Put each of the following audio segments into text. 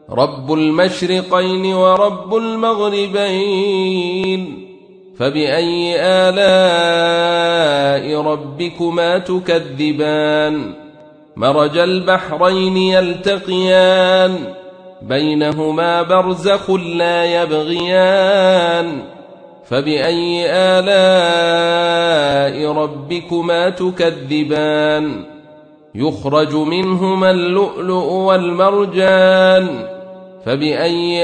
رب المشرقين ورب المغربين فبأي آلاء ربكما تكذبان مرج البحرين يلتقيان بينهما برزخ لا يبغيان فبأي آلاء ربكما تكذبان يخرج منهما اللؤلؤ والمرجان فبأي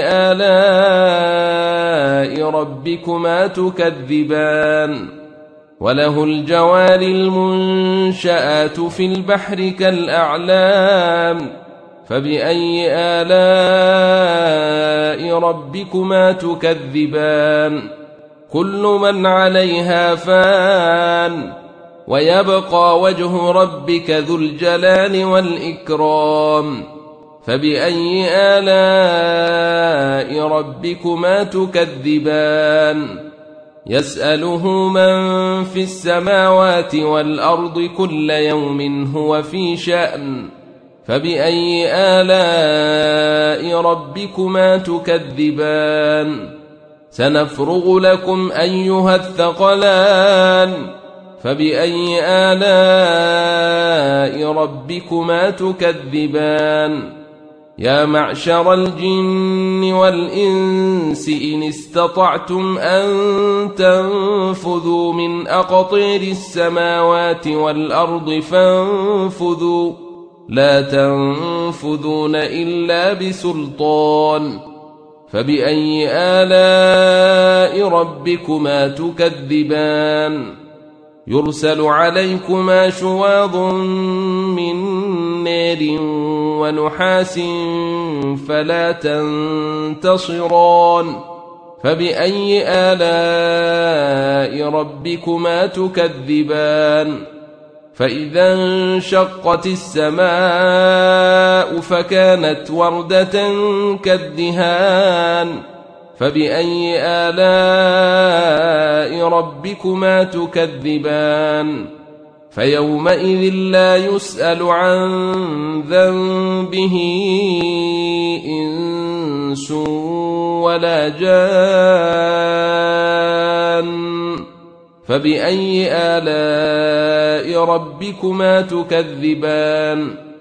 آلاء ربكما تكذبان وله الجوار المنشآت في البحر كالأعلام فبأي آلاء ربكما تكذبان كل من عليها فان ويبقى وجه ربك ذو الجلال والإكرام فبأي آلاء ربكما تكذبان يسأله من في السماوات والأرض كل يوم هو في شأن فبأي آلاء ربكما تكذبان سنفرغ لكم أيها الثقلان فبأي آلاء ربكما تكذبان يا معشر الجن والإنس إن استطعتم أن تنفذوا من أقطير السماوات والأرض فانفذوا لا تنفذون إلا بسلطان فبأي آلاء ربكما تكذبان يرسل عليكما شواظ من نار ونحاس فلا تنتصران فبأي آلاء ربكما تكذبان فإذا انشقت السماء فكانت وردة كالدهان فبأي آلاء ربكما تكذبان فيومئذ لا يسأل عن ذنبه إنس ولا جان فبأي آلاء ربكما تكذبان